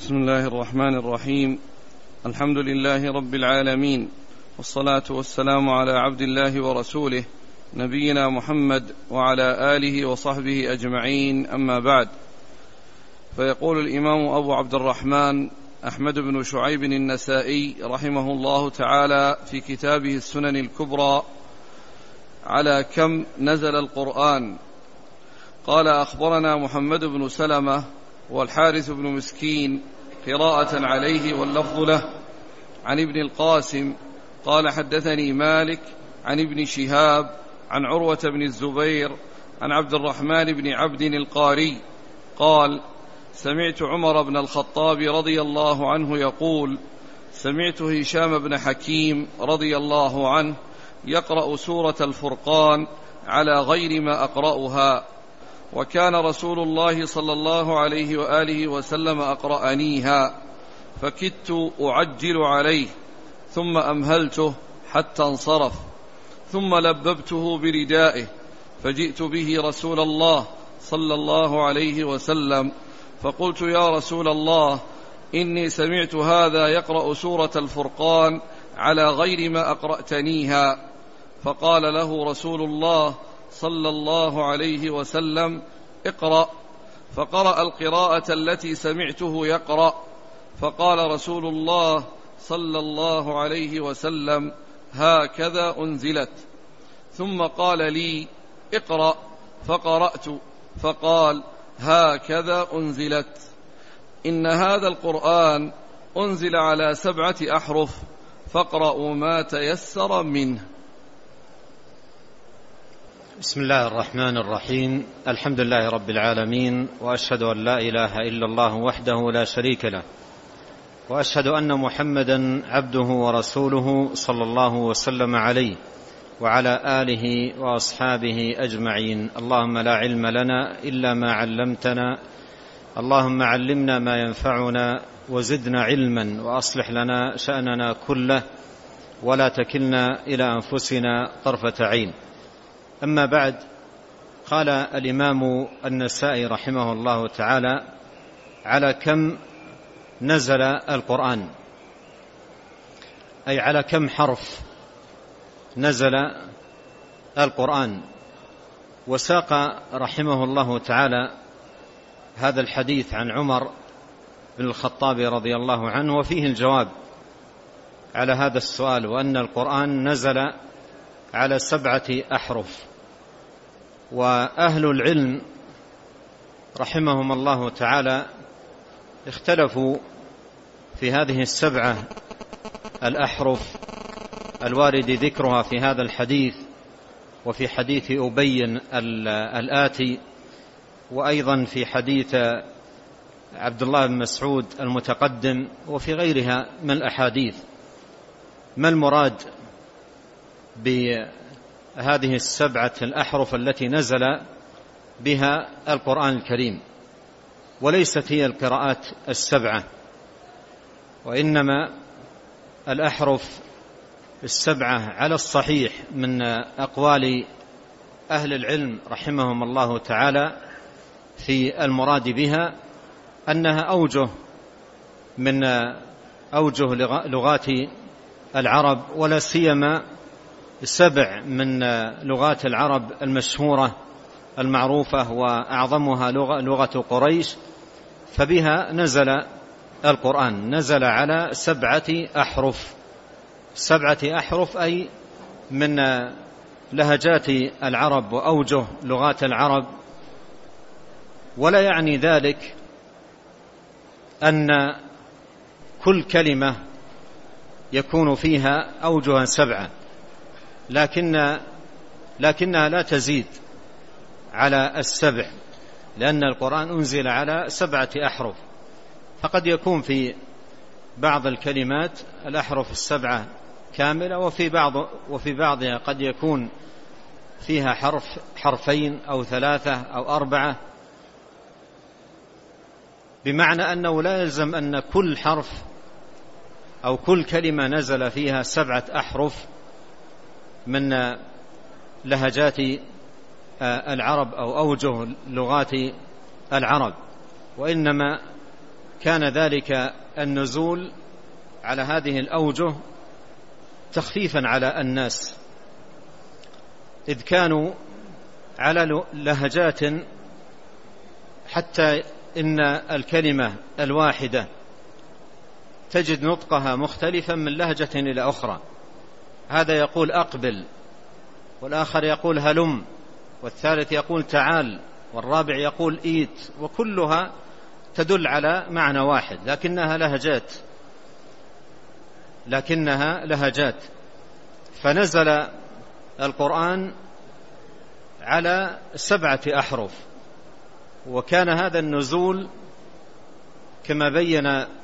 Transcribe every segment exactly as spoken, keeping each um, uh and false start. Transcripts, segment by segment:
بسم الله الرحمن الرحيم. الحمد لله رب العالمين، والصلاة والسلام على عبد الله ورسوله نبينا محمد وعلى آله وصحبه أجمعين، أما بعد. فيقول الإمام أبو عبد الرحمن أحمد بن شعيب النسائي رحمه الله تعالى في كتابه السنن الكبرى: على كم نزل القرآن؟ قال: أخبرنا محمد بن سلمة والحارث بن مسكين قراءة عليه واللفظ له، عن ابن القاسم قال: حدثني مالك عن ابن شهاب عن عروة بن الزبير عن عبد الرحمن بن عبد القاري قال: سمعت عمر بن الخطاب رضي الله عنه يقول: سمعت هشام بن حكيم رضي الله عنه يقرأ سورة الفرقان على غير ما أقرأها، وكان رسول الله صلى الله عليه وآله وسلم أقرأنيها، فكدت أعجل عليه ثم أمهلته حتى انصرف، ثم لببته بردائه فجئت به رسول الله صلى الله عليه وسلم، فقلت: يا رسول الله، إني سمعت هذا يقرأ سورة الفرقان على غير ما أقرأتنيها. فقال له رسول الله صلى الله عليه وسلم: اقرأ. فقرأ القراءة التي سمعته يقرأ، فقال رسول الله صلى الله عليه وسلم: هكذا أنزلت. ثم قال لي: اقرأ. فقرأت، فقال: هكذا أنزلت. إن هذا القرآن أنزل على سبعة أحرف، فاقرأوا ما تيسر منه. بسم الله الرحمن الرحيم. الحمد لله رب العالمين، وأشهد أن لا إله إلا الله وحده لا شريك له، وأشهد أن محمدا عبده ورسوله صلى الله وسلم عليه وعلى آله وأصحابه أجمعين. اللهم لا علم لنا إلا ما علمتنا، اللهم علمنا ما ينفعنا وزدنا علما، وأصلح لنا شأننا كله ولا تكلنا إلى أنفسنا طرفة عين. أما بعد، قال الإمام النسائي رحمه الله تعالى: على كم نزل القرآن، أي على كم حرف نزل القرآن. وساق رحمه الله تعالى هذا الحديث عن عمر بن الخطاب رضي الله عنه، وفيه الجواب على هذا السؤال، وأن القرآن نزل على سبعة أحرف. وأهل العلم رحمهم الله تعالى اختلفوا في هذه السبعة الأحرف الوارد ذكرها في هذا الحديث وفي حديث أبي الآتي، وأيضا في حديث عبد الله بن مسعود المتقدم، وفي غيرها من الأحاديث. ما المراد بهذه السبعة الأحرف التي نزل بها القرآن الكريم؟ وليست هي القراءات السبعة، وإنما الأحرف السبعة على الصحيح من أقوال أهل العلم رحمهم الله تعالى في المراد بها أنها أوجه من أوجه لغات العرب، ولا سيما سبع من لغات العرب المشهورة المعروفة، وأعظمها لغة قريش، فبها نزل القرآن. نزل على سبعة أحرف، سبعة أحرف أي من لهجات العرب وأوجه لغات العرب. ولا يعني ذلك أن كل كلمة يكون فيها أوجها سبعة، لكن لكنها لا تزيد على السبع، لأن القرآن أنزل على سبعة أحرف، فقد يكون في بعض الكلمات الأحرف السبعة كاملة، وفي بعض وفي بعضها قد يكون فيها حرف حرفين أو ثلاثة أو أربعة، بمعنى أنه لا يلزم أن كل حرف أو كل كلمة نزل فيها سبعة أحرف من لهجات العرب أو أوجه لغات العرب، وإنما كان ذلك النزول على هذه الأوجه تخفيفا على الناس، إذ كانوا على لهجات حتى إن الكلمة الواحدة تجد نطقها مختلفا من لهجة إلى أخرى، هذا يقول أقبل، والآخر يقول هلم، والثالث يقول تعال، والرابع يقول إيت، وكلها تدل على معنى واحد لكنها لهجات لكنها لهجات فنزل القرآن على سبعة أحرف، وكان هذا النزول كما بين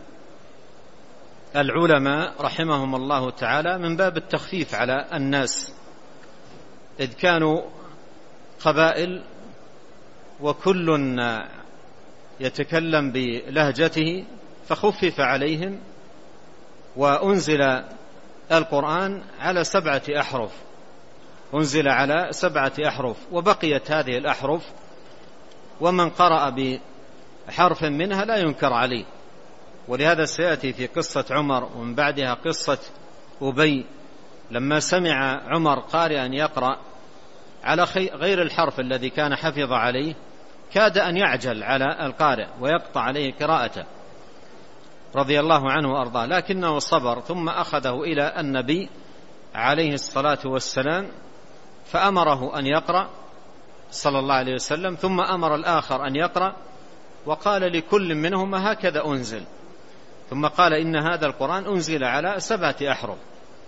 العلماء رحمهم الله تعالى من باب التخفيف على الناس، إذ كانوا قبائل وكل يتكلم بلهجته فخفف عليهم، وأنزل القرآن على سبعة أحرف أنزل على سبعة أحرف وبقيت هذه الأحرف، ومن قرأ بحرف منها لا ينكر عليه. ولهذا سيأتي في قصة عمر ومن بعدها قصة أبي، لما سمع عمر قارئا يقرأ على غير الحرف الذي كان حفظ عليه كاد أن يعجل على القارئ ويقطع عليه قراءته رضي الله عنه وأرضاه، لكنه صبر ثم أخذه إلى النبي عليه الصلاة والسلام فأمره أن يقرأ صلى الله عليه وسلم، ثم أمر الآخر أن يقرأ وقال لكل منهما هكذا أنزل، ثم قال إن هذا القرآن أنزل على سبعة أحرف.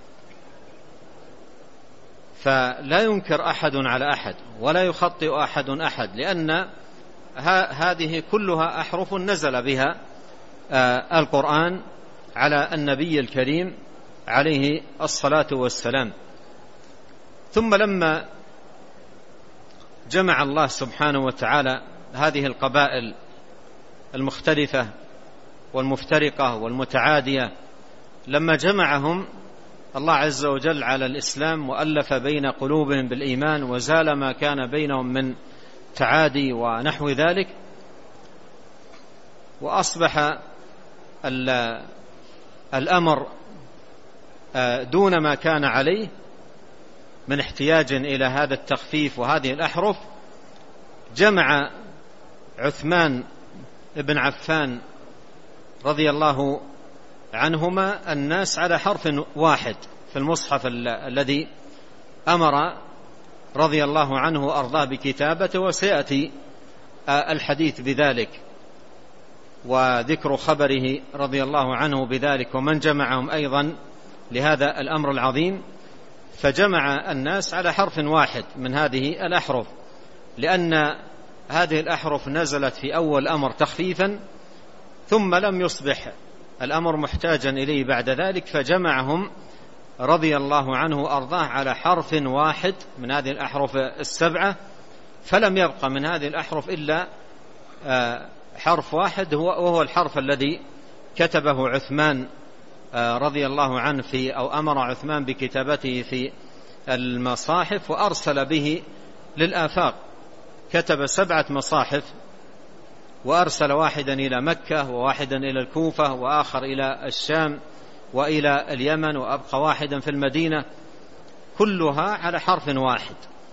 فلا ينكر أحد على أحد ولا يخطئ أحد أحد، لأن هذه كلها أحرف نزل بها القرآن على النبي الكريم عليه الصلاة والسلام. ثم لما جمع الله سبحانه وتعالى هذه القبائل المختلفة والمفترقة والمتعادية، لما جمعهم الله عز وجل على الإسلام وألف بين قلوبهم بالإيمان وزال ما كان بينهم من تعادي ونحو ذلك، وأصبح الأمر دون ما كان عليه من احتياج إلى هذا التخفيف وهذه الأحرف، جمع عثمان بن عفان رضي الله عنهما الناس على حرف واحد في المصحف الذي أمر رضي الله عنه وأرضاه بكتابته، وسيأتي الحديث بذلك وذكر خبره رضي الله عنه بذلك ومن جمعهم أيضا لهذا الأمر العظيم. فجمع الناس على حرف واحد من هذه الأحرف، لأن هذه الأحرف نزلت في أول أمر تخفيفا ثم لم يصبح الأمر محتاجا إليه بعد ذلك، فجمعهم رضي الله عنه وأرضاه على حرف واحد من هذه الأحرف السبعة، فلم يبقى من هذه الأحرف إلا حرف واحد وهو الحرف الذي كتبه عثمان رضي الله عنه في أو أمر عثمان بكتابته في المصاحف وأرسل به للآفاق، كتب سبعة مصاحف وأرسل واحدا إلى مكة وواحدا إلى الكوفة وآخر إلى الشام وإلى اليمن وأبقى واحدا في المدينة، كلها على حرف واحد.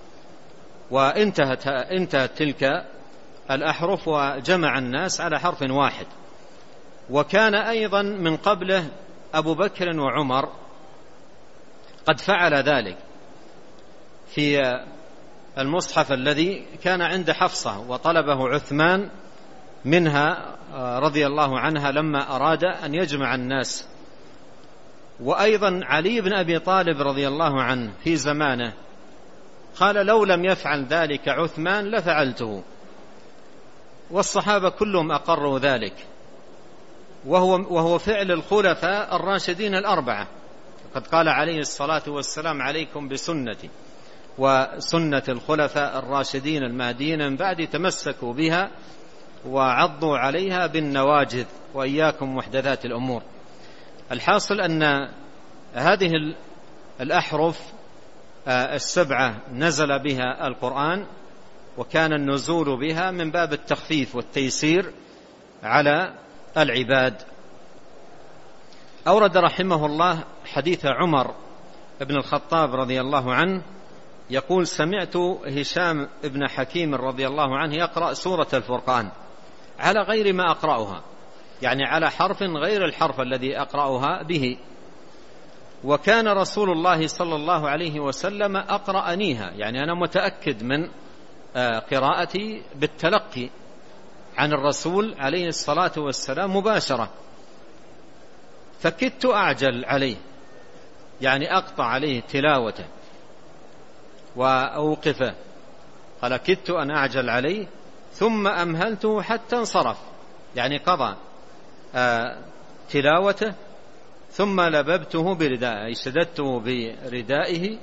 وانتهت انتهت تلك الأحرف وجمع الناس على حرف واحد. وكان أيضا من قبله أبو بكر وعمر قد فعل ذلك في المصحف الذي كان عند حفصة وطلبه عثمان منها رضي الله عنها لما أراد أن يجمع الناس. وأيضا علي بن أبي طالب رضي الله عنه في زمانه قال لو لم يفعل ذلك عثمان لفعلته، والصحابة كلهم أقروا ذلك، وهو, وهو فعل الخلفاء الراشدين الأربعة. قد قال عليه الصلاة والسلام عليكم بسنتي وسنة الخلفاء الراشدين المهديين من بعد تمسكوا بها وعضوا عليها بالنواجذ وإياكم محدثات الأمور. الحاصل أن هذه الأحرف السبعة نزل بها القرآن، وكان النزول بها من باب التخفيف والتيسير على العباد. أورد رحمه الله حديث عمر بن الخطاب رضي الله عنه يقول: سمعت هشام بن حكيم رضي الله عنه يقرأ سورة الفرقان على غير ما أقرأها، يعني على حرف غير الحرف الذي أقرأها به، وكان رسول الله صلى الله عليه وسلم أقرأنيها، يعني أنا متأكد من قراءتي بالتلقي عن الرسول عليه الصلاة والسلام مباشرة، فكدت أعجل عليه، يعني أقطع عليه تلاوته وأوقفه، قال: كدت أن أعجل عليه ثم أمهلته حتى انصرف، يعني قضى تلاوته ثم لببته بردائه، أي شددته بردائه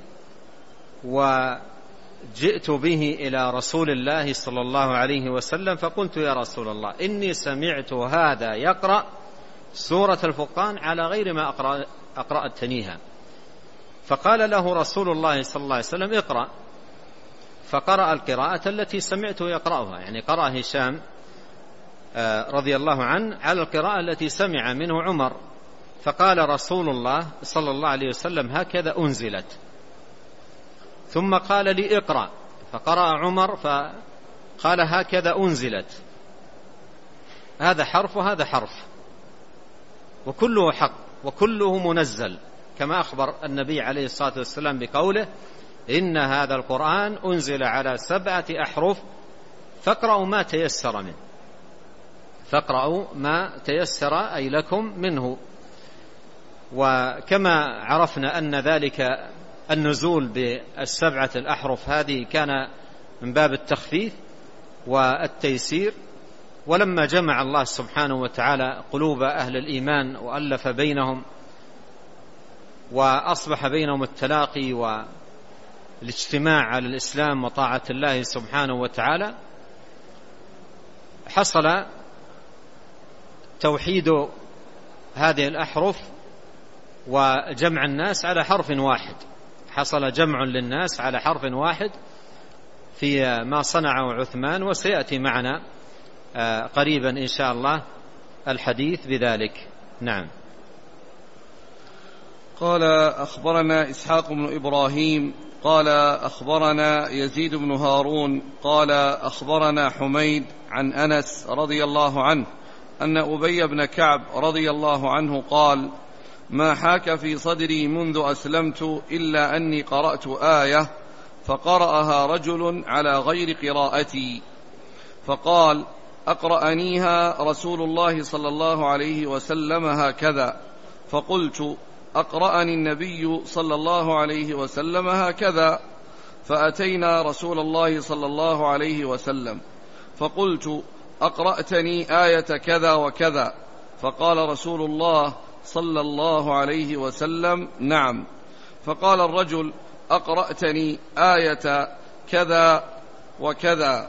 وجئت به إلى رسول الله صلى الله عليه وسلم فقلت: يا رسول الله، إني سمعت هذا يقرأ سورة الفرقان على غير ما أقرأ أقرأتنيها. فقال له رسول الله صلى الله عليه وسلم: اقرأ. فقرأ القراءة التي سمعته يقرأها، يعني قرأ هشام رضي الله عنه على القراءة التي سمع منه عمر. فقال رسول الله صلى الله عليه وسلم: هكذا أنزلت. ثم قال لي: اقرأ. فقرأ عمر فقال: هكذا أنزلت. هذا حرف وهذا حرف، وكله حق وكله منزل، كما أخبر النبي عليه الصلاة والسلام بقوله: إن هذا القرآن أنزل على سبعة أحرف فاقرأوا ما تيسر منه، فاقرأوا ما تيسر أي لكم منه. وكما عرفنا أن ذلك النزول بالسبعة الأحرف هذه كان من باب التخفيف والتيسير، ولما جمع الله سبحانه وتعالى قلوب أهل الإيمان وألف بينهم وأصبح بينهم التلاقي والاجتماع على الإسلام وطاعة الله سبحانه وتعالى، حصل توحيد هذه الأحرف وجمع الناس على حرف واحد، حصل جمع للناس على حرف واحد في ما صنعه عثمان، وسيأتي معنا قريبا إن شاء الله الحديث بذلك. نعم. قال: أخبرنا إسحاق بن إبراهيم قال أخبرنا يزيد بن هارون قال أخبرنا حميد عن أنس رضي الله عنه أن أبي بن كعب رضي الله عنه قال: ما حاك في صدري منذ أسلمت إلا أني قرأت آية فقرأها رجل على غير قراءتي، فقال: أقرأنيها رسول الله صلى الله عليه وسلم هكذا، فقلت: أقرأني النبي صلى الله عليه وسلم هكذا. فأتينا رسول الله صلى الله عليه وسلم فقلت: أقرأتني آية كذا وكذا؟ فقال رسول الله صلى الله عليه وسلم: نعم. فقال الرجل: أقرأتني آية كذا وكذا؟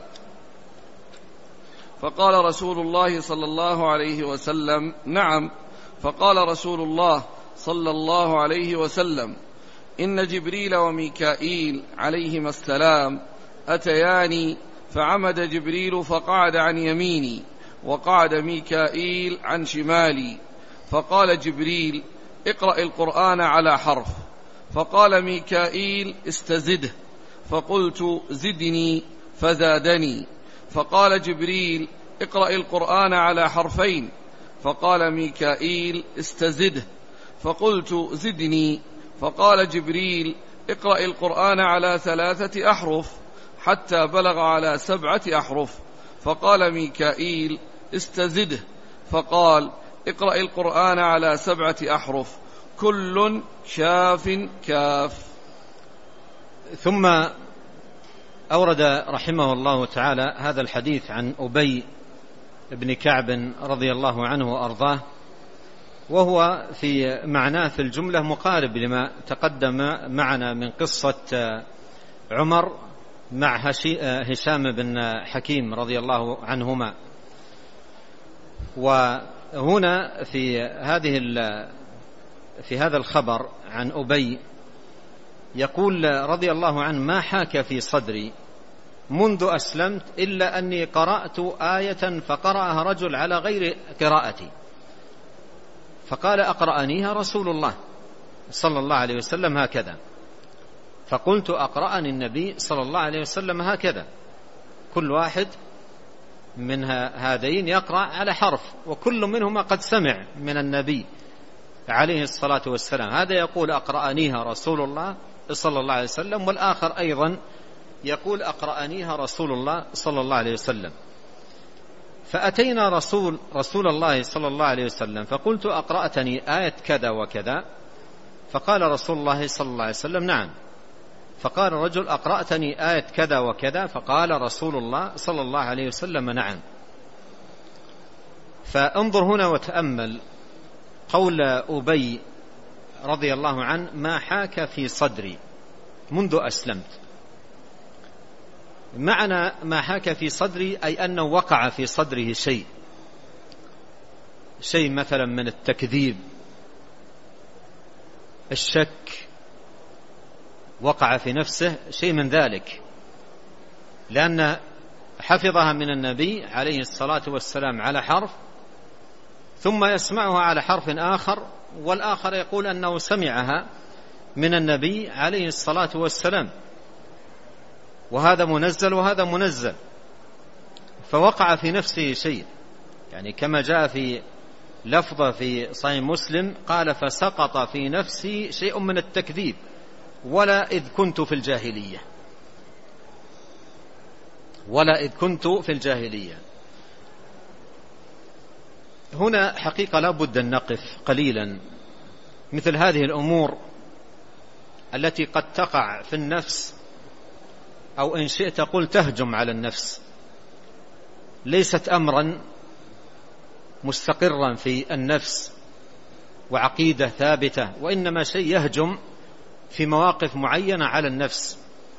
فقال رسول الله صلى الله عليه وسلم: نعم. فقال رسول الله صلى الله عليه وسلم: إن جبريل وميكائيل عليهما السلام أتياني، فعمد جبريل فقعد عن يميني وقعد ميكائيل عن شمالي، فقال جبريل: اقرأ القرآن على حرف، فقال ميكائيل: استزده، فقلت: زدني، فزادني، فقال جبريل: اقرأ القرآن على حرفين، فقال ميكائيل: استزده، فقلت: زدني، فقال جبريل: اقرأ القرآن على ثلاثة أحرف، حتى بلغ على سبعة أحرف، فقال ميكائيل: استزده، فقال: اقرأ القرآن على سبعة أحرف، كل شاف كاف. ثم أورد رحمه الله تعالى هذا الحديث عن أبي بن كعب رضي الله عنه وأرضاه، وهو في معناه في الجملة مقارب لما تقدم معنا من قصة عمر مع هشام بن حكيم رضي الله عنهما. وهنا في هذه في هذا الخبر عن أبي يقول رضي الله عنه: ما حاك في صدري منذ أسلمت إلا أني قرأت آية فقرأها رجل على غير قراءتي، فقال أقرأنيها رسول الله صلى الله عليه وسلم هكذا، فقلت أقرأني النبي صلى الله عليه وسلم هكذا. كل واحد من هذين يقرأ على حرف، وكل منهما قد سمع من النبي عليه الصلاة والسلام. هذا يقول أقرأنيها رسول الله صلى الله عليه وسلم، والآخر أيضا يقول أقرأنيها رسول الله صلى الله عليه وسلم. فأتينا رسول, رسول الله صلى الله عليه وسلم فقلت أقرأتني آية كذا وكذا، فقال رسول الله صلى الله عليه وسلم نعم. فقال الرجل أقرأتني آية كذا وكذا، فقال رسول الله صلى الله عليه وسلم نعم. فانظر هنا وتأمل قول أبي رضي الله عنه: ما حاك في صدري منذ أسلمت. معنى ما حاك في صدري أي أنه وقع في صدره شيء شيء مثلا من التكذيب، الشك، وقع في نفسه شيء من ذلك، لأن حفظها من النبي عليه الصلاة والسلام على حرف، ثم يسمعها على حرف آخر، والآخر يقول أنه سمعها من النبي عليه الصلاة والسلام، وهذا منزل وهذا منزل، فوقع في نفسه شيء، يعني كما جاء في لفظة في صحيح مسلم قال: فسقط في نفسي شيء من التكذيب ولا إذ كنت في الجاهلية ولا إذ كنت في الجاهلية. هنا حقيقة لا بد أن نقف قليلا مثل هذه الأمور التي قد تقع في النفس، أو إن شئت قل تهجم على النفس، ليست أمرا مستقرا في النفس وعقيدة ثابتة، وإنما شيء يهجم في مواقف معينة على النفس،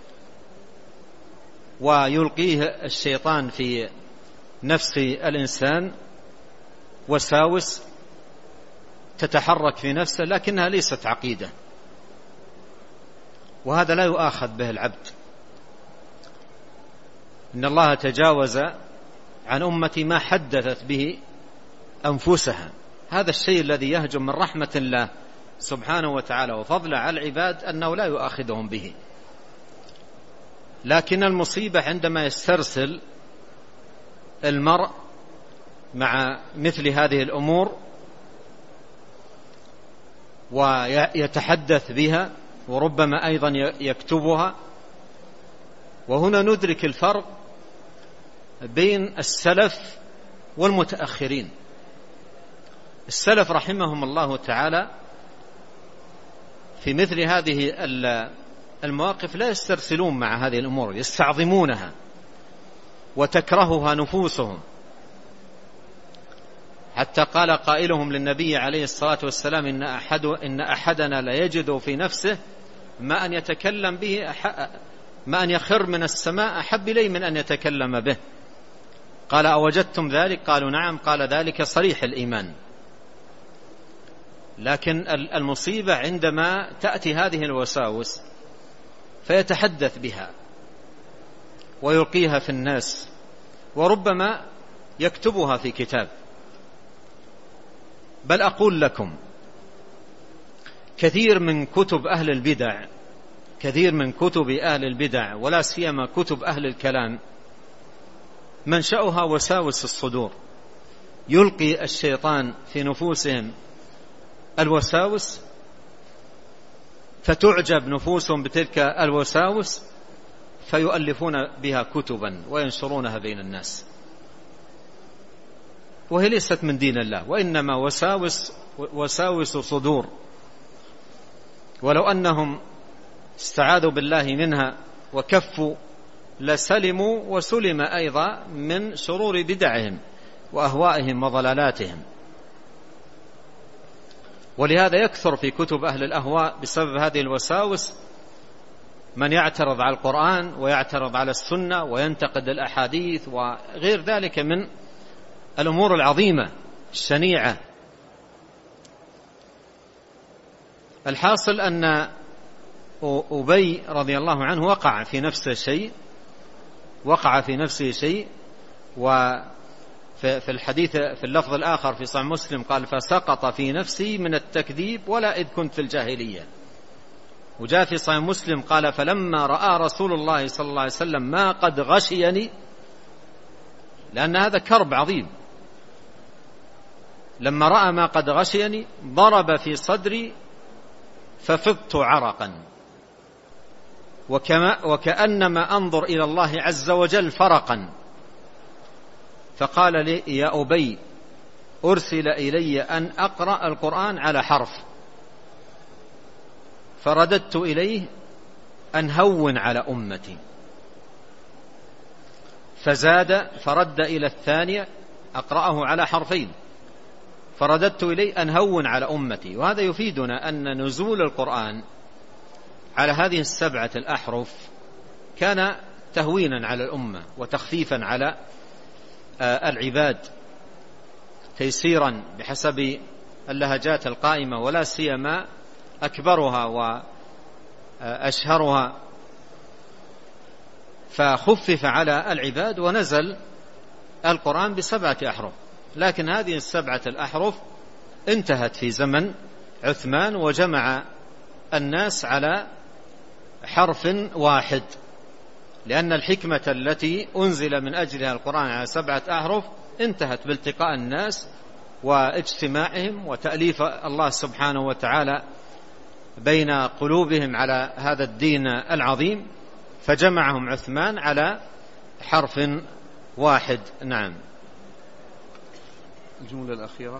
ويلقيه الشيطان في نفس الإنسان وساوس تتحرك في نفسه، لكنها ليست عقيدة، وهذا لا يؤاخذ به العبد. إن الله تجاوز عن أمتي ما حدثت به أنفسها. هذا الشيء الذي يهجم من رحمة الله سبحانه وتعالى وفضله على العباد أنه لا يؤاخذهم به، لكن المصيبة عندما يسترسل المرء مع مثل هذه الأمور ويتحدث بها، وربما أيضا يكتبها. وهنا ندرك الفرق بين السلف والمتأخرين. السلف رحمهم الله تعالى في مثل هذه المواقف لا يسترسلون مع هذه الأمور، يستعظمونها وتكرهها نفوسهم، حتى قال قائلهم للنبي عليه الصلاة والسلام: إن, أحد إن أحدنا لا يجد في نفسه ما أن يتكلم به أح... ما أن يخر من السماء أحب إليه من أن يتكلم به. قال: أوجدتم ذلك؟ قالوا: نعم. قال: ذلك صريح الإيمان. لكن المصيبة عندما تأتي هذه الوساوس فيتحدث بها ويلقيها في الناس، وربما يكتبها في كتاب. بل أقول لكم كثير من كتب أهل البدع كثير من كتب أهل البدع ولا سيما كتب أهل الكلام منشأها وساوس الصدور، يلقي الشيطان في نفوسهم الوساوس فتعجب نفوسهم بتلك الوساوس فيؤلفون بها كتبا وينشرونها بين الناس، وهي ليست من دين الله، وإنما وساوس وساوس صدور. ولو أنهم استعاذوا بالله منها وكفوا لسلموا وسلم أيضا من شرور بدعهم وأهوائهم وضلالاتهم. ولهذا يكثر في كتب أهل الأهواء بسبب هذه الوساوس من يعترض على القرآن ويعترض على السنة وينتقد الأحاديث وغير ذلك من الأمور العظيمة الشنيعة. الحاصل أن أبي رضي الله عنه وقع في نفس الشيء، وقع في نفسه شيء. وفي الحديث في اللفظ الآخر في صحيح مسلم قال فسقط في نفسي من التكذيب ولا إذ كنت في الجاهلية. وجاء في صحيح مسلم قال فلما رأى رسول الله صلى الله عليه وسلم ما قد غشيني، لأن هذا كرب عظيم، لما رأى ما قد غشيني ضرب في صدري ففضت عرقا وكما وكأنما أنظر إلى الله عز وجل فرقا، فقال لي يا أبي أرسل إلي أن أقرأ القرآن على حرف، فرددت إليه أن هون على أمتي، فزاد فرد إلى الثانية أقرأه على حرفين، فرددت إليه أن هون على أمتي. وهذا يفيدنا أن نزول القرآن على هذه السبعة الأحرف كان تهوينا على الأمة وتخفيفا على العباد، تيسيرا بحسب اللهجات القائمة، ولا سيما أكبرها وأشهرها، فخفف على العباد ونزل القرآن بسبعة أحرف. لكن هذه السبعة الأحرف انتهت في زمن عثمان وجمع الناس على حرف واحد، لأن الحكمة التي أنزل من أجلها القرآن على سبعة أحرف انتهت بالتقاء الناس واجتماعهم وتأليف الله سبحانه وتعالى بين قلوبهم على هذا الدين العظيم، فجمعهم عثمان على حرف واحد. نعم. الجملة الأخيرة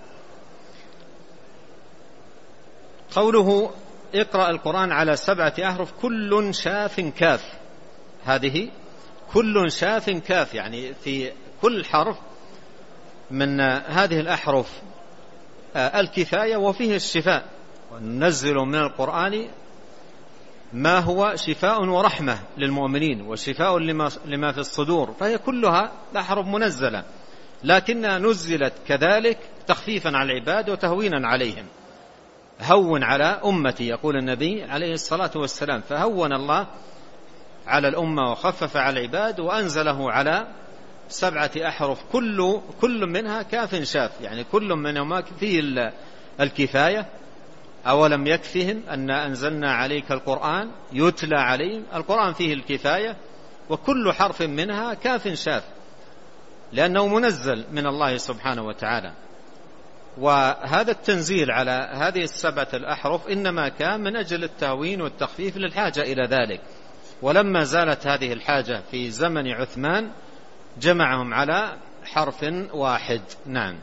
قوله اقرأ القرآن على سبعة أحرف كل شاف كاف، هذه كل شاف كاف، يعني في كل حرف من هذه الأحرف الكفاية وفيه الشفاء، وننزل من القرآن ما هو شفاء ورحمة للمؤمنين وشفاء لما في الصدور، فهي كلها أحرف منزلة، لكنها نزلت كذلك تخفيفا على العباد وتهوينا عليهم. هون على أمتي يقول النبي عليه الصلاة والسلام، فهون الله على الأمة وخفف على العباد وأنزله على سبعة أحرف كل كل منها كاف شاف، يعني كل منهما فيه الكفاية. أولم يكفهم أن أنزلنا عليك القرآن يتلى عليهم، القرآن فيه الكفاية، وكل حرف منها كاف شاف لأنه منزل من الله سبحانه وتعالى. وهذا التنزيل على هذه السبعة الأحرف إنما كان من أجل التهوين والتخفيف للحاجة إلى ذلك، ولما زالت هذه الحاجة في زمن عثمان جمعهم على حرف واحد. نعم.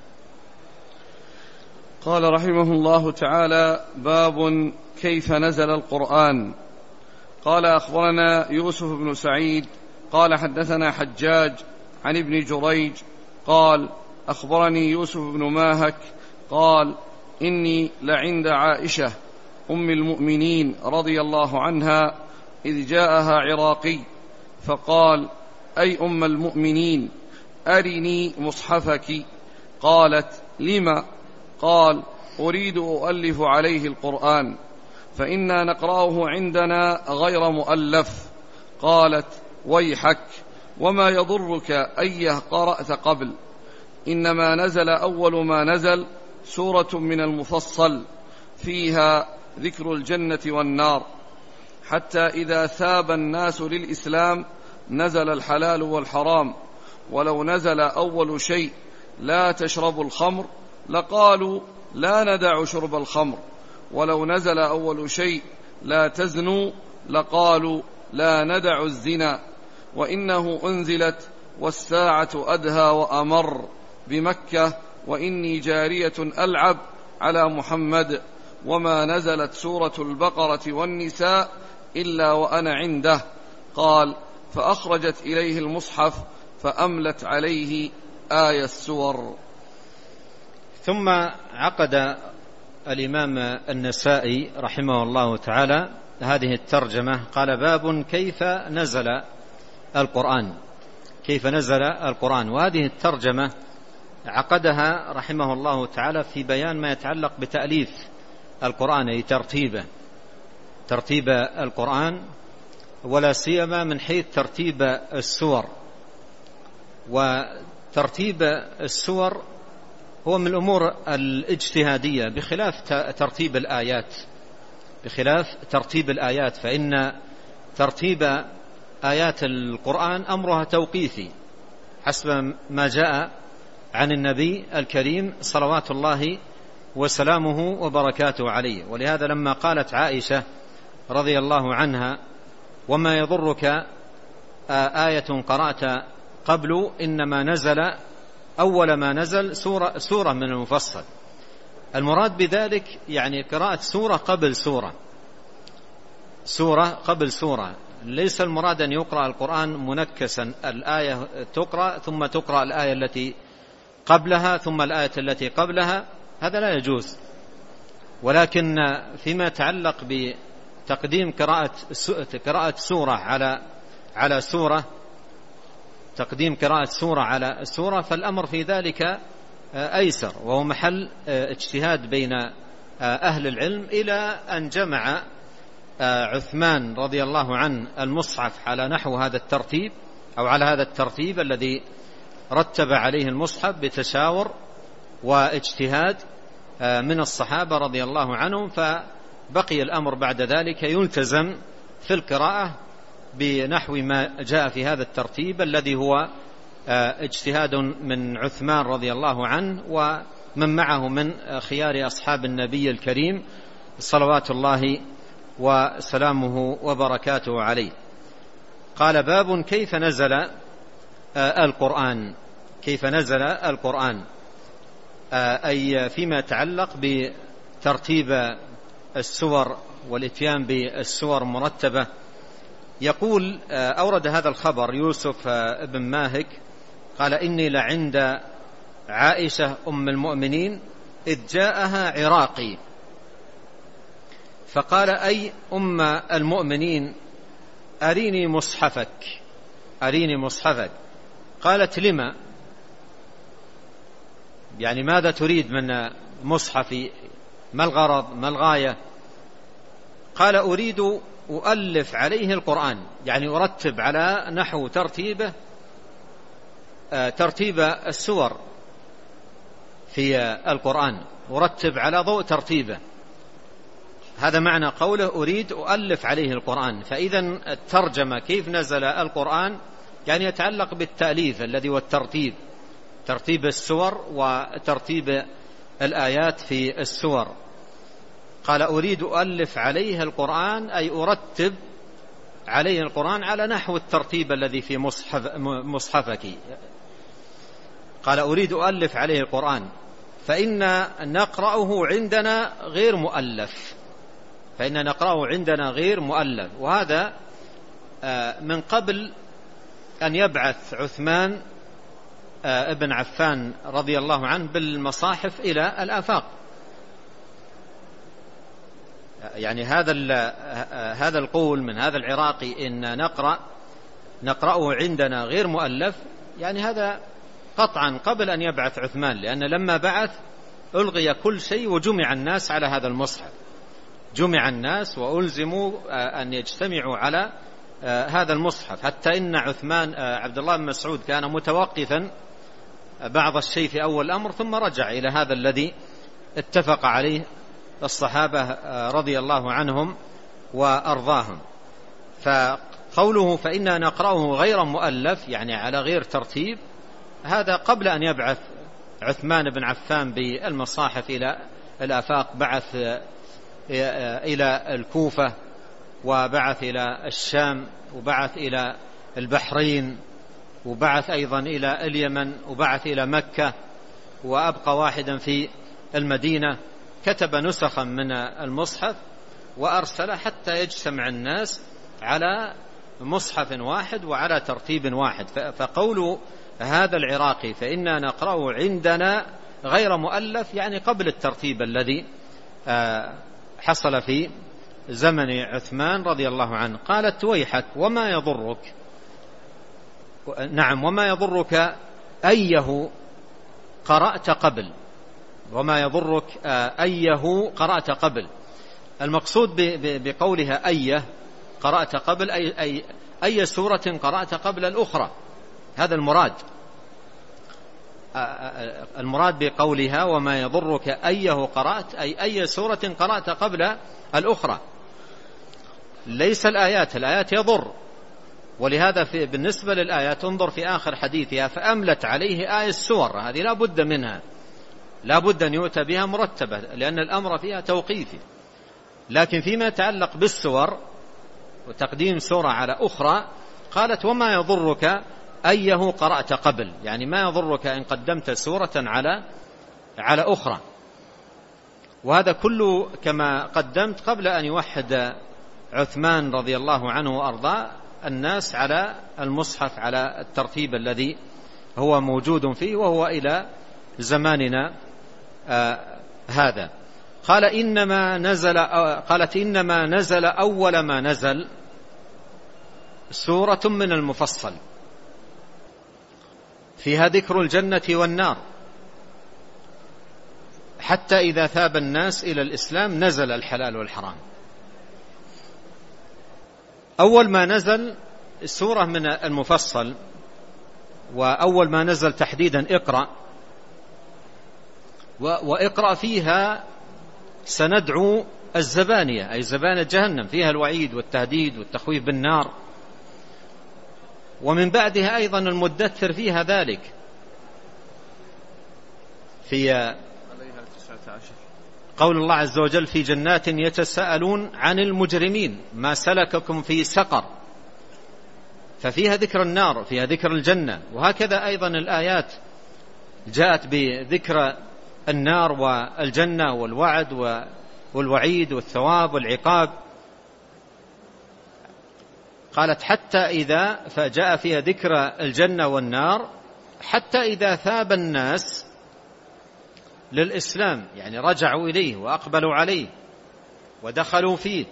قال رحمه الله تعالى: باب كيف نزل القرآن. قال أخبرنا يوسف بن سعيد قال حدثنا حجاج عن ابن جريج قال أخبرني يوسف بن ماهك قال إني لعند عائشة أم المؤمنين رضي الله عنها إذ جاءها عراقي فقال: أي أم المؤمنين أرني مصحفك. قالت: لما؟ قال: أريد أؤلف عليه القرآن فإنا نقرأه عندنا غير مؤلف. قالت: ويحك، وما يضرك أيه قرأت قبل، إنما نزل أول ما نزل سورة من المفصل فيها ذكر الجنة والنار، حتى إذا ثاب الناس للإسلام نزل الحلال والحرام، ولو نزل أول شيء لا تشربوا الخمر لقالوا لا ندع شرب الخمر، ولو نزل أول شيء لا تزنوا لقالوا لا ندع الزنا، وإنه أنزلت والساعة أدهى وأمر بمكة وإني جارية ألعب على محمد، وما نزلت سورة البقرة والنساء إلا وأنا عنده. قال: فأخرجت إليه المصحف فأملت عليه آية السور. ثم عقد الإمام النسائي رحمه الله تعالى هذه الترجمة، قال: باب كيف نزل القرآن، كيف نزل القرآن. وهذه الترجمة عقدها رحمه الله تعالى في بيان ما يتعلق بتأليف القرآن، أي ترتيبه، ترتيب القرآن ولا سيما من حيث ترتيب السور. وترتيب السور هو من الأمور الاجتهادية بخلاف ترتيب الآيات بخلاف ترتيب الآيات فإن ترتيب آيات القرآن أمرها توقيفي حسب ما جاء عن النبي الكريم صلوات الله وسلامه وبركاته عليه. ولهذا لما قالت عائشة رضي الله عنها: وما يضرك آية قرأت قبل، إنما نزل أول ما نزل سورة, سورة من المفصل. المراد بذلك يعني قراءة سورة قبل سورة سورة قبل سورة، ليس المراد أن يقرأ القرآن منكسا، الآية تقرأ ثم تقرأ الآية التي قبلها ثم الآية التي قبلها، هذا لا يجوز. ولكن فيما يتعلق بتقديم قراءة قراءة سورة على على سورة تقديم قراءة سورة على سورة فالأمر في ذلك أيسر، وهو محل اجتهاد بين أهل العلم، إلى أن جمع عثمان رضي الله عنه المصحف على نحو هذا الترتيب أو على هذا الترتيب الذي رتب عليه المصحف بتشاور واجتهاد من الصحابة رضي الله عنهم، فبقي الأمر بعد ذلك يلتزم في القراءة بنحو ما جاء في هذا الترتيب الذي هو اجتهاد من عثمان رضي الله عنه ومن معه من خيار أصحاب النبي الكريم صلوات الله وسلامه وبركاته عليه. قال: باب كيف نزل القرآن كيف نزل القرآن أي فيما يتعلق بترتيب السور والإتيان بالسور مرتبة. يقول أورد هذا الخبر يوسف بن ماهك قال: إني لعند عائشة أم المؤمنين إذ جاءها عراقي فقال: أي أم المؤمنين أريني مصحفك أريني مصحفك قالت: لما؟ يعني ماذا تريد من مصحفي؟ ما الغرض ما الغاية؟ قال: أريد أؤلف عليه القرآن، يعني أرتب على نحو ترتيبه ترتيب السور في القرآن، أرتب على ضوء ترتيبه. هذا معنى قوله أريد أؤلف عليه القرآن. فإذا الترجمة كيف نزل القرآن يعني يتعلق بالتأليف الذي هو الترتيب، ترتيب السور وترتيب الآيات في السور. قال: أريد أؤلف عليه القرآن أي أرتب عليه القرآن على نحو الترتيب الذي في مصحف مصحفك. قال: أريد أؤلف عليه القرآن فإن نقرأه عندنا غير مؤلف فإن نقرأه عندنا غير مؤلف. وهذا من قبل أن يبعث عثمان ابن عفان رضي الله عنه بالمصاحف إلى الآفاق. يعني هذا هذا القول من هذا العراقي إن نقرأ نقرأه عندنا غير مؤلف، يعني هذا قطعا قبل أن يبعث عثمان، لأن لما بعث ألغي كل شيء وجمع الناس على هذا المصحف، جمع الناس وألزموا أن يجتمعوا على هذا المصحف، حتى إن عثمان عبد الله بن مسعود كان متوقفا بعض الشيء في أول الأمر ثم رجع إلى هذا الذي اتفق عليه الصحابة رضي الله عنهم وأرضاهم. فقوله فإنا نقرأه غير مؤلف يعني على غير ترتيب، هذا قبل أن يبعث عثمان بن عفان بالمصاحف إلى الآفاق، بعث إلى الكوفة وبعث إلى الشام وبعث إلى البحرين وبعث أيضا إلى اليمن وبعث إلى مكة وأبقى واحدا في المدينة. كتب نسخا من المصحف وأرسل حتى يجتمع الناس على مصحف واحد وعلى ترتيب واحد. فقول هذا العراقي فإنا نقرأه عندنا غير مؤلف يعني قبل الترتيب الذي حصل في زمن عثمان رضي الله عنه. قالت ويحك وما يضرك، نعم وما يضرك أيه قرأت قبل، وما يضرك أيه قرأت قبل. المقصود بقولها أيه قرأت قبل أي, أي, أي سورة قرأت قبل الأخرى. هذا المراد. المراد بقولها وما يضرك أيه قرأت أي أي سورة قرأت قبل الأخرى، ليس الآيات. الآيات يضر، ولهذا في بالنسبة للآيات انظر في آخر حديثها فأملت عليه آية السور، هذه لا بد منها، لا بد أن يؤتى بها مرتبة لأن الأمر فيها توقيفي. لكن فيما يتعلق بالسور وتقديم سورة على أخرى قالت وما يضرك أيه قرأت قبل، يعني ما يضرك إن قدمت سورة على على أخرى. وهذا كله كما قدمت قبل أن يوحد عثمان رضي الله عنه وأرضاه الناس على المصحف على الترتيب الذي هو موجود فيه وهو إلى زماننا آه هذا. قال إنما نزل قالت إنما نزل أول ما نزل سورة من المفصل فيها ذكر الجنة والنار، حتى إذا ثاب الناس إلى الإسلام نزل الحلال والحرام. أول ما نزل سورة من المفصل، وأول ما نزل تحديدا اقرأ، وإقرأ فيها سندعو الزبانية أي زبانة جهنم، فيها الوعيد والتهديد والتخويف بالنار. ومن بعدها أيضا المدثر فيها ذلك في قول الله عز وجل في جنات يتساءلون عن المجرمين ما سلككم في سقر، ففيها ذكر النار فيها ذكر الجنة. وهكذا أيضا الآيات جاءت بذكر النار والجنة والوعد والوعيد والثواب والعقاب. قالت حتى إذا فجاء فيها ذكر الجنة والنار حتى إذا ثاب الناس للإسلام، يعني رجعوا إليه وأقبلوا عليه ودخلوا فيه،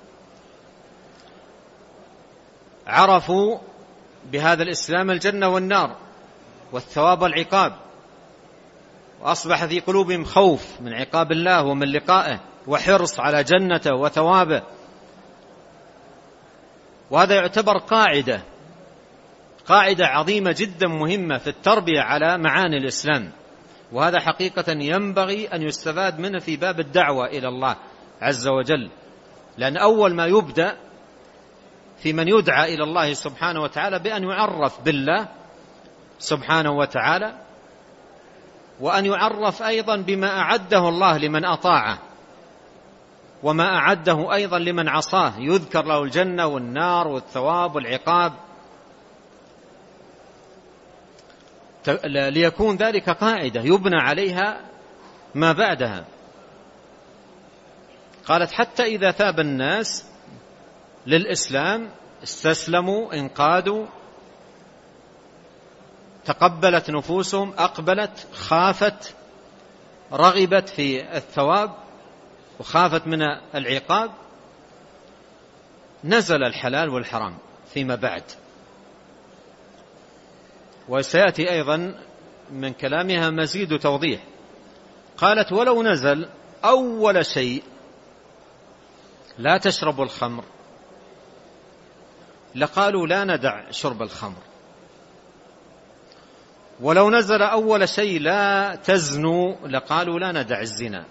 عرفوا بهذا الإسلام الجنة والنار والثواب والعقاب، وأصبح في قلوبهم خوف من عقاب الله ومن لقائه وحرص على جنته وثوابه. وهذا يعتبر قاعدة قاعدة عظيمة جدا مهمة في التربية على معاني الإسلام، وهذا حقيقة ينبغي أن يستفاد منه في باب الدعوة إلى الله عز وجل، لأن أول ما يبدأ في من يدعى إلى الله سبحانه وتعالى بأن يعرف بالله سبحانه وتعالى، وأن يعرف أيضا بما أعده الله لمن أطاعه وما أعده أيضا لمن عصاه، يذكر له الجنة والنار والثواب والعقاب، ليكون ذلك قاعدة يبنى عليها ما بعدها. قالت حتى إذا ثاب الناس للإسلام استسلموا انقادوا، تقبلت نفوسهم، أقبلت، خافت، رغبت في الثواب وخافت من العقاب، نزل الحلال والحرام فيما بعد. وسيأتي أيضا من كلامها مزيد توضيح. قالت ولو نزل أول شيء لا تشربوا الخمر لقالوا لا ندع شرب الخمر، ولو نزل أول شيء لا تزنوا لقالوا لا ندع الزنا،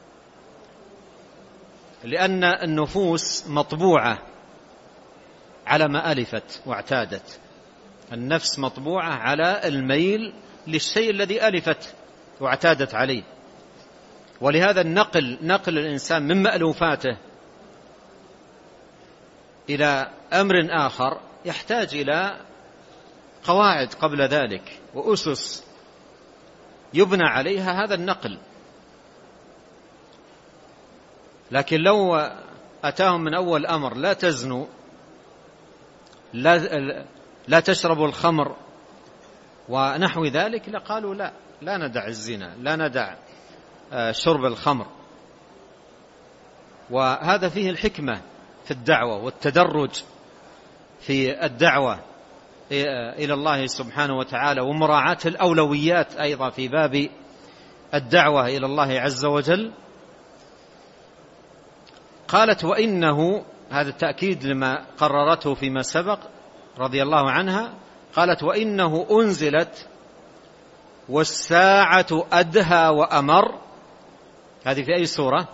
لأن النفوس مطبوعة على ما ألفت واعتادت، النفس مطبوعة على الميل للشيء الذي ألفت واعتادت عليه. ولهذا النقل نقل الإنسان من مألوفاته إلى أمر آخر يحتاج إلى قواعد قبل ذلك وأسس يبنى عليها هذا النقل. لكن لو أتاهم من أول أمر لا تزنوا لا, لا تشربوا الخمر ونحو ذلك لقالوا لا لا ندع الزنا لا ندع شرب الخمر. وهذا فيه الحكمة في الدعوة والتدرج في الدعوة إلى الله سبحانه وتعالى، ومراعاة الأولويات أيضا في باب الدعوة إلى الله عز وجل. قالت وإنه هذا التأكيد لما قررته فيما سبق رضي الله عنها. قالت وإنه أنزلت والساعة أدهى وأمر. هذه في أي سورة؟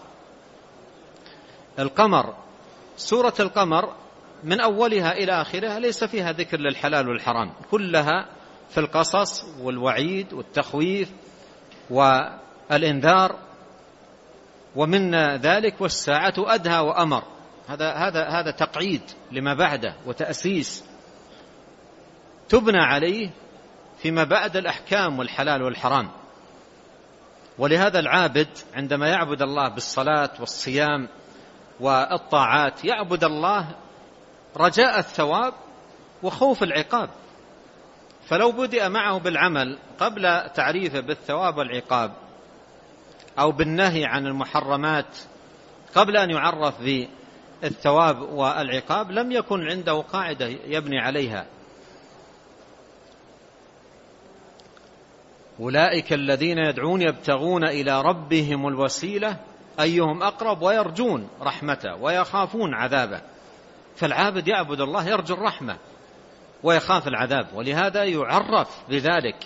القمر. سورة القمر من أولها إلى آخرها ليس فيها ذكر للحلال والحرام، كلها في القصص والوعيد والتخويف والإنذار. ومن ذلك والساعة أدهى وأمر، هذا هذا هذا تقعيد لما بعده وتأسيس تبنى عليه فيما بعد الأحكام والحلال والحرام. ولهذا العابد عندما يعبد الله بالصلاة والصيام والطاعات يعبد الله رجاء الثواب وخوف العقاب، فلو بدأ معه بالعمل قبل تعريفه بالثواب والعقاب أو بالنهي عن المحرمات قبل أن يعرف بالثواب والعقاب لم يكن عنده قاعدة يبني عليها. أولئك الذين يدعون يبتغون إلى ربهم الوسيلة أيهم أقرب ويرجون رحمته ويخافون عذابه. فالعابد يعبد الله يرجو الرحمة ويخاف العذاب، ولهذا يعرف بذلك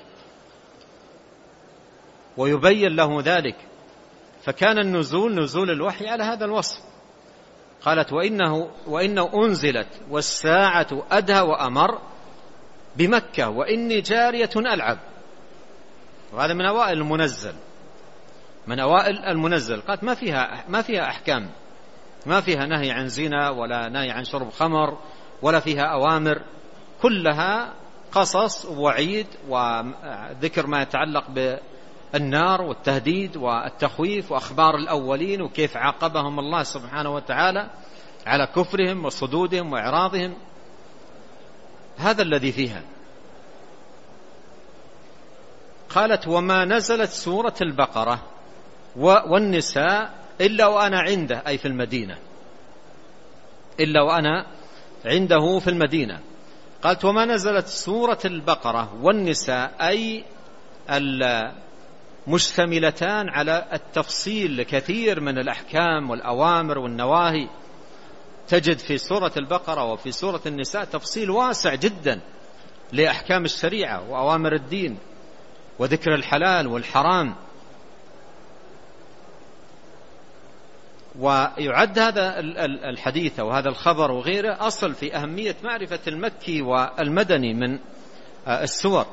ويبين له ذلك. فكان النزول نزول الوحي على هذا الوصف. قالت وإنه, وإنه أنزلت والساعة أدهى وأمر بمكة وإني جارية ألعب. وهذا من أوائل المنزل، من أوائل المنزل. قالت ما فيها ما فيها أحكام، ما فيها نهي عن زنا ولا نهي عن شرب خمر ولا فيها أوامر، كلها قصص ووعيد وذكر ما يتعلق بالنار والتهديد والتخويف وأخبار الأولين وكيف عاقبهم الله سبحانه وتعالى على كفرهم وصدودهم وإعراضهم. هذا الذي فيها. قالت وما نزلت سورة البقرة والنساء إلا وأنا عنده، أي في المدينة، إلا وأنا عنده في المدينة. قالت وما نزلت سورة البقرة والنساء أي المشتملتان على التفصيل لكثير من الأحكام والأوامر والنواهي. تجد في سورة البقرة وفي سورة النساء تفصيل واسع جدا لأحكام الشريعة وأوامر الدين وذكر الحلال والحرام. ويعد هذا الحديث وهذا الخبر وغيره أصل في أهمية معرفة المكي والمدني من السور،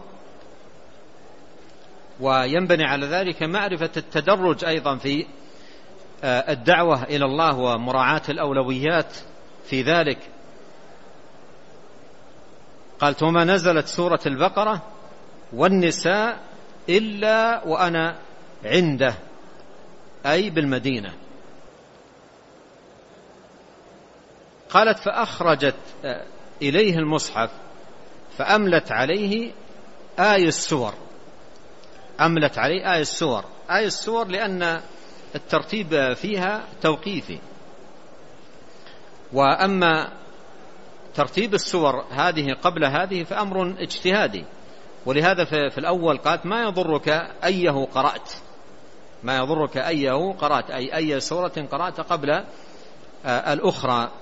وينبني على ذلك معرفة التدرج أيضا في الدعوة إلى الله ومراعاة الأولويات في ذلك. قالت وما نزلت سورة البقرة والنساء إلا وأنا عنده، أي بالمدينة. قالت فأخرجت إليه المصحف فأملت عليه آي السور. أملت عليه آي السور. آي السور لأن الترتيب فيها توقيفي، وأما ترتيب السور هذه قبل هذه فأمر اجتهادي. ولهذا في الأول قالت ما يضرك أيه قرأت، ما يضرك أيه قرأت، أي أي سورة قرأت قبل الأخرى.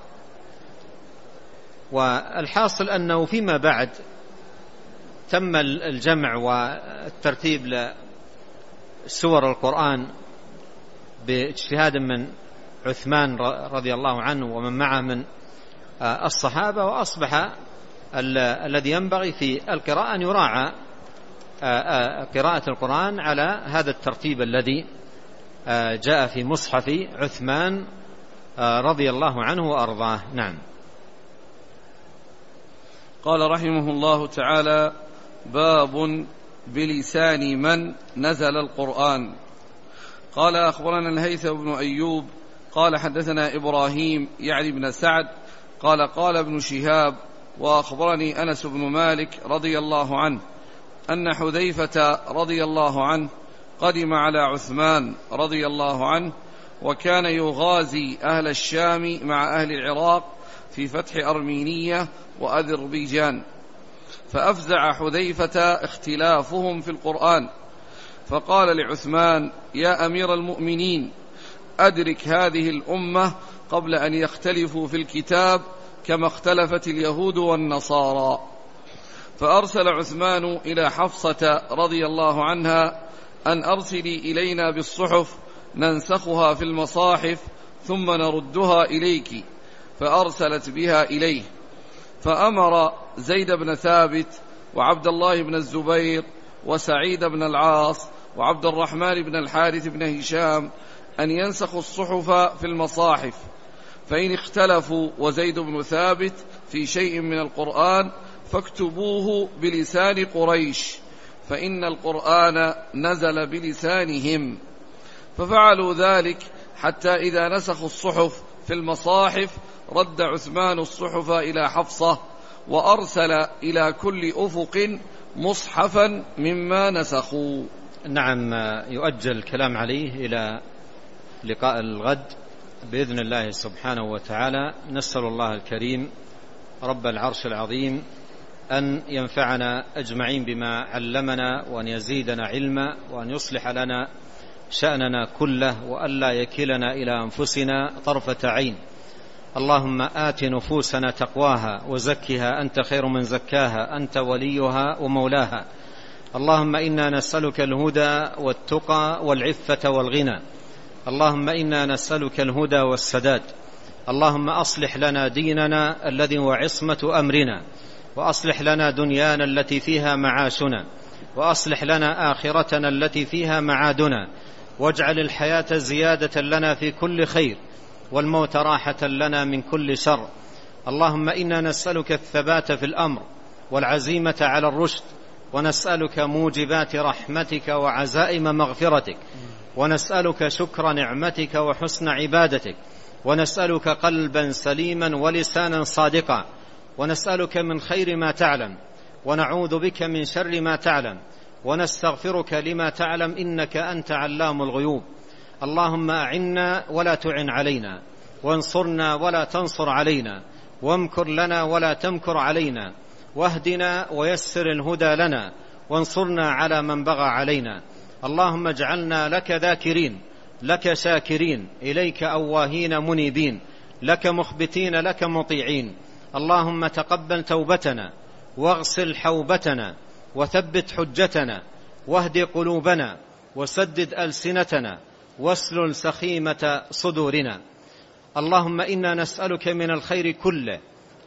والحاصل أنه فيما بعد تم الجمع والترتيب لسور القرآن باجتهاد من عثمان رضي الله عنه ومن معه من الصحابة، وأصبح الذي ينبغي في القراءة أن يراعى قراءة القرآن على هذا الترتيب الذي جاء في مصحف عثمان رضي الله عنه وأرضاه. نعم. قال رحمه الله تعالى: باب بلسان من نزل القرآن. قال أخبرنا الهيثم بن أيوب قال حدثنا إبراهيم يعني بن سعد قال قال ابن شهاب وأخبرني أنس بن مالك رضي الله عنه أن حذيفة رضي الله عنه قدم على عثمان رضي الله عنه وكان يغازي أهل الشام مع أهل العراق في فتح أرمينية وأذربيجان، فأفزع حذيفة اختلافهم في القرآن، فقال لعثمان: يا أمير المؤمنين، أدرك هذه الأمة قبل أن يختلفوا في الكتاب كما اختلفت اليهود والنصارى. فأرسل عثمان إلى حفصة رضي الله عنها أن أرسلي إلينا بالصحف ننسخها في المصاحف ثم نردها إليك، فأرسلت بها إليه. فأمر زيد بن ثابت وعبد الله بن الزبير وسعيد بن العاص وعبد الرحمن بن الحارث بن هشام أن ينسخوا الصحف في المصاحف، فإن اختلفوا وزيد بن ثابت في شيء من القرآن فاكتبوه بلسان قريش، فإن القرآن نزل بلسانهم. ففعلوا ذلك حتى إذا نسخوا الصحف في المصاحف رد عثمان الصحف إلى حفصة، وأرسل إلى كل أفق مصحفا مما نسخوا. نعم، يؤجل الكلام عليه إلى لقاء الغد بإذن الله سبحانه وتعالى. نسأل الله الكريم رب العرش العظيم أن ينفعنا أجمعين بما علمنا، وأن يزيدنا علما، وأن يصلح لنا شأننا كله، وألا يكلنا إلى أنفسنا طرفة عين. اللهم آت نفوسنا تقواها وزكها أنت خير من زكاها، أنت وليها ومولاها. اللهم إنا نسألك الهدى والتقى والعفة والغنى. اللهم إنا نسألك الهدى والسداد. اللهم أصلح لنا ديننا الذي هو عصمة أمرنا، وأصلح لنا دنيانا التي فيها معاشنا، وأصلح لنا آخرتنا التي فيها معادنا، واجعل الحياة زيادة لنا في كل خير، والموت راحة لنا من كل شر. اللهم إنا نسألك الثبات في الأمر والعزيمة على الرشد، ونسألك موجبات رحمتك وعزائم مغفرتك، ونسألك شكر نعمتك وحسن عبادتك، ونسألك قلبا سليما ولسانا صادقا، ونسألك من خير ما تعلم، ونعوذ بك من شر ما تعلم، ونستغفرك لما تعلم، إنك أنت علام الغيوب. اللهم أعنا ولا تعن علينا، وانصرنا ولا تنصر علينا، وامكر لنا ولا تمكر علينا، واهدنا ويسر الهدى لنا، وانصرنا على من بغى علينا. اللهم اجعلنا لك ذاكرين، لك شاكرين، إليك أواهين منيبين، لك مخبتين، لك مطيعين. اللهم تقبل توبتنا، واغسل حوبتنا، وثبت حجتنا، واهد قلوبنا، وسدد ألسنتنا، واسلل سخيمة صدورنا. اللهم إنا نسألك من الخير كله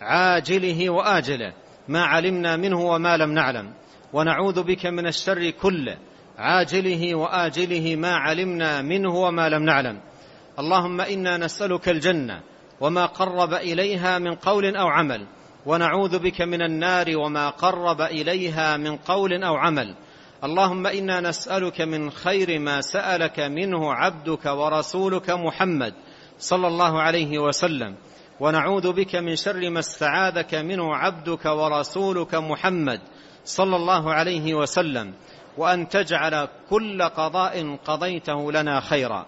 عاجله وآجله ما علمنا منه وما لم نعلم، ونعوذ بك من الشر كله عاجله وآجله ما علمنا منه وما لم نعلم. اللهم إنا نسألك الجنة وما قرب إليها من قول أو عمل، ونعوذ بك من النار وما قرب إليها من قول أو عمل. اللهم إنا نسألك من خير ما سألك منه عبدك ورسولك محمد صلى الله عليه وسلم، ونعوذ بك من شر ما استعاذك منه عبدك ورسولك محمد صلى الله عليه وسلم، وأن تجعل كل قضاء قضيته لنا خيرا.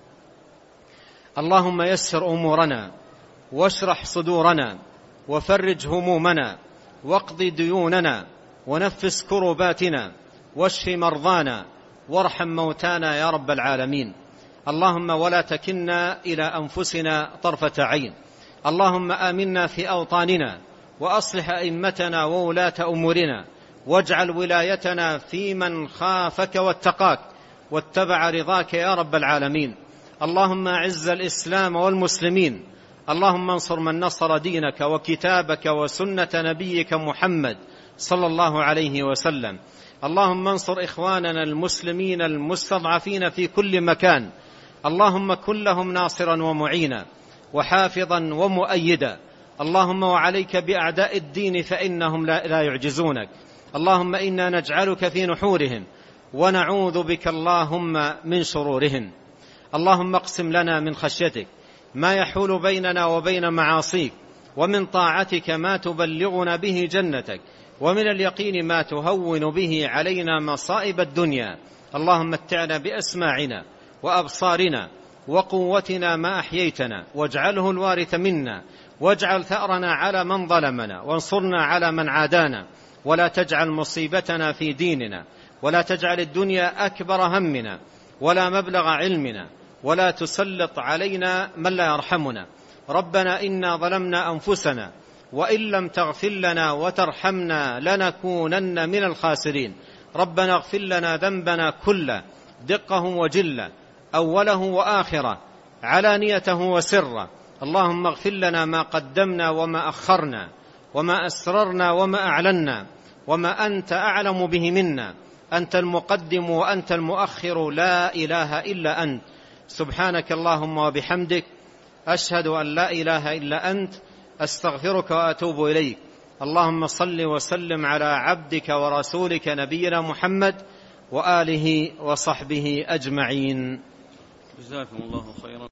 اللهم يسر أمورنا، واشرح صدورنا، وفرج همومنا، واقض ديوننا، ونفس كرباتنا، واشف مرضانا، وارحم موتانا يا رب العالمين. اللهم ولا تكلنا إلى أنفسنا طرفة عين. اللهم آمنا في أوطاننا، وأصلح أئمتنا وولاة أمورنا، واجعل ولايتنا في من خافك واتقاك واتبع رضاك يا رب العالمين. اللهم أعز الإسلام والمسلمين. اللهم انصر من نصر دينك وكتابك وسنة نبيك محمد صلى الله عليه وسلم. اللهم انصر إخواننا المسلمين المستضعفين في كل مكان. اللهم كن لهم ناصرا ومعينا، وحافظا ومؤيدا. اللهم وعليك بأعداء الدين فإنهم لا يعجزونك. اللهم إنا نجعلك في نحورهم، ونعوذ بك اللهم من شرورهم. اللهم اقسم لنا من خشيتك ما يحول بيننا وبين معاصيك، ومن طاعتك ما تبلغنا به جنتك، ومن اليقين ما تهون به علينا مصائب الدنيا. اللهم متعنا بأسماعنا وأبصارنا وقوتنا ما أحييتنا، واجعله الوارث منا، واجعل ثأرنا على من ظلمنا، وانصرنا على من عادانا، ولا تجعل مصيبتنا في ديننا، ولا تجعل الدنيا أكبر همنا ولا مبلغ علمنا، ولا تسلط علينا من لا يرحمنا. ربنا إنا ظلمنا أنفسنا وإن لم تغفر لنا وترحمنا لنكونن من الخاسرين. ربنا اغفر لنا ذنبنا كله دقه وجله أوله وآخره علانيته وسره. اللهم اغفر لنا ما قدمنا وما أخرنا وما أسررنا وما أعلنا وما أنت أعلم به منا. أنت المقدم وأنت المؤخر لا إله إلا أنت. سبحانك اللهم وبحمدك أشهد أن لا إله إلا أنت أستغفرك وأتوب إليك. اللهم صل وسلم على عبدك ورسولك نبينا محمد وآله وصحبه أجمعين. جزاكم الله خيرا.